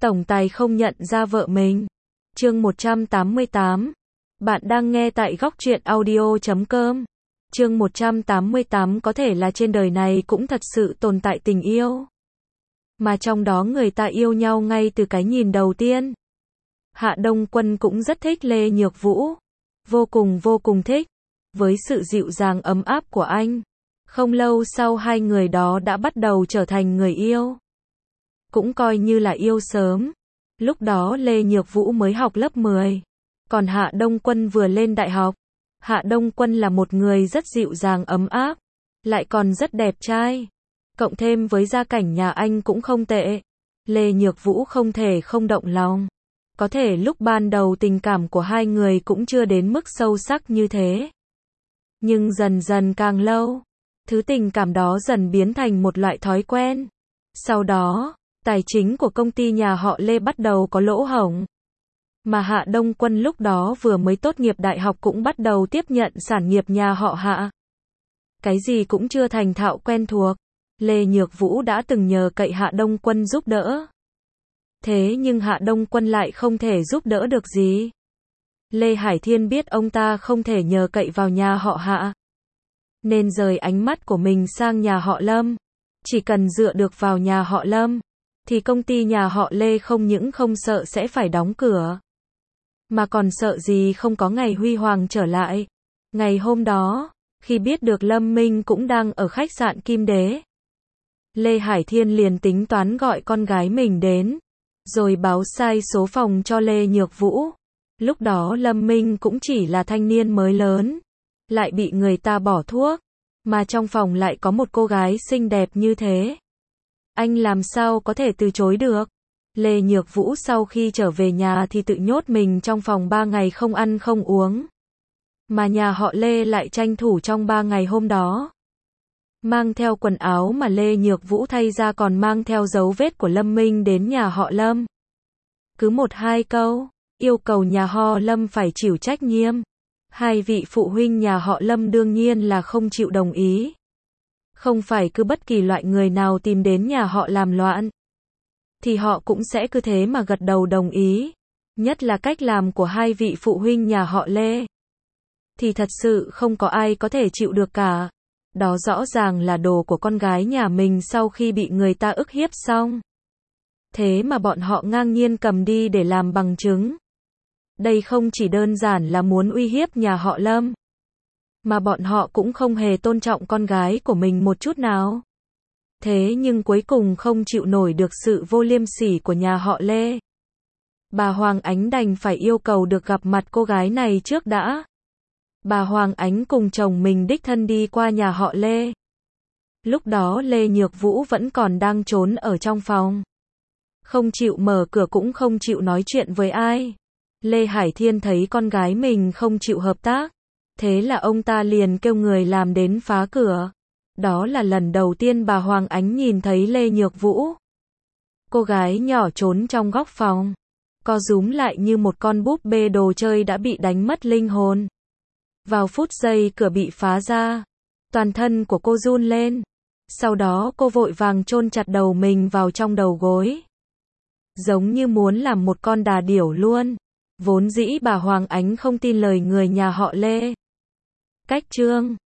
tổng tài không nhận ra vợ mình. Chương 188. Bạn đang nghe tại góc truyện audio.com. Chương 188. Có thể là trên đời này cũng thật sự tồn tại tình yêu, mà trong đó người ta yêu nhau ngay từ cái nhìn đầu tiên. Hạ Đông Quân cũng rất thích Lê Nhược Vũ. Vô cùng thích. Với sự dịu dàng ấm áp của anh. Không lâu sau hai người đó đã bắt đầu trở thành người yêu. Cũng coi như là yêu sớm. Lúc đó Lê Nhược Vũ mới học lớp 10. Còn Hạ Đông Quân vừa lên đại học. Hạ Đông Quân là một người rất dịu dàng ấm áp. Lại còn rất đẹp trai. Cộng thêm với gia cảnh nhà anh cũng không tệ. Lê Nhược Vũ không thể không động lòng. Có thể lúc ban đầu tình cảm của hai người cũng chưa đến mức sâu sắc như thế. Nhưng dần dần càng lâu, thứ tình cảm đó dần biến thành một loại thói quen. Sau đó, tài chính của công ty nhà họ Lê bắt đầu có lỗ hổng. Mà Hạ Đông Quân lúc đó vừa mới tốt nghiệp đại học cũng bắt đầu tiếp nhận sản nghiệp nhà họ Hạ. Cái gì cũng chưa thành thạo quen thuộc. Lê Nhược Vũ đã từng nhờ cậy Hạ Đông Quân giúp đỡ. Thế nhưng Hạ Đông Quân lại không thể giúp đỡ được gì. Lê Hải Thiên biết ông ta không thể nhờ cậy vào nhà họ Hạ, nên rời ánh mắt của mình sang nhà họ Lâm. Chỉ cần dựa được vào nhà họ Lâm, thì công ty nhà họ Lê không những không sợ sẽ phải đóng cửa, mà còn sợ gì không có ngày huy hoàng trở lại. Ngày hôm đó, khi biết được Lâm Minh cũng đang ở khách sạn Kim Đế, Lê Hải Thiên liền tính toán gọi con gái mình đến, rồi báo sai số phòng cho Lê Nhược Vũ. Lúc đó Lâm Minh cũng chỉ là thanh niên mới lớn, lại bị người ta bỏ thuốc, mà trong phòng lại có một cô gái xinh đẹp như thế. Anh làm sao có thể từ chối được? Lê Nhược Vũ sau khi trở về nhà thì tự nhốt mình trong phòng 3 ngày không ăn không uống. Mà nhà họ Lê lại tranh thủ trong 3 ngày hôm đó mang theo quần áo mà Lê Nhược Vũ thay ra còn mang theo dấu vết của Lâm Minh đến nhà họ Lâm. Cứ 1-2 câu, yêu cầu nhà họ Lâm phải chịu trách nhiệm. Hai vị phụ huynh nhà họ Lâm đương nhiên là không chịu đồng ý. Không phải cứ bất kỳ loại người nào tìm đến nhà họ làm loạn, thì họ cũng sẽ cứ thế mà gật đầu đồng ý. Nhất là cách làm của hai vị phụ huynh nhà họ Lê, thì thật sự không có ai có thể chịu được cả. Đó rõ ràng là đồ của con gái nhà mình sau khi bị người ta ức hiếp xong. Thế mà bọn họ ngang nhiên cầm đi để làm bằng chứng. Đây không chỉ đơn giản là muốn uy hiếp nhà họ Lâm, mà bọn họ cũng không hề tôn trọng con gái của mình một chút nào. Thế nhưng cuối cùng không chịu nổi được sự vô liêm sỉ của nhà họ Lê, bà Hoàng Ánh đành phải yêu cầu được gặp mặt cô gái này trước đã. Bà Hoàng Ánh cùng chồng mình đích thân đi qua nhà họ Lê. Lúc đó Lê Nhược Vũ vẫn còn đang trốn ở trong phòng, không chịu mở cửa cũng không chịu nói chuyện với ai. Lê Hải Thiên thấy con gái mình không chịu hợp tác, thế là ông ta liền kêu người làm đến phá cửa. Đó là lần đầu tiên bà Hoàng Ánh nhìn thấy Lê Nhược Vũ. Cô gái nhỏ trốn trong góc phòng, co rúm lại như một con búp bê đồ chơi đã bị đánh mất linh hồn. Vào phút giây cửa bị phá ra, toàn thân của cô run lên. Sau đó cô vội vàng chôn chặt đầu mình vào trong đầu gối, giống như muốn làm một con đà điểu luôn. Vốn dĩ bà Hoàng Ánh không tin lời người nhà họ Lê. Cách chương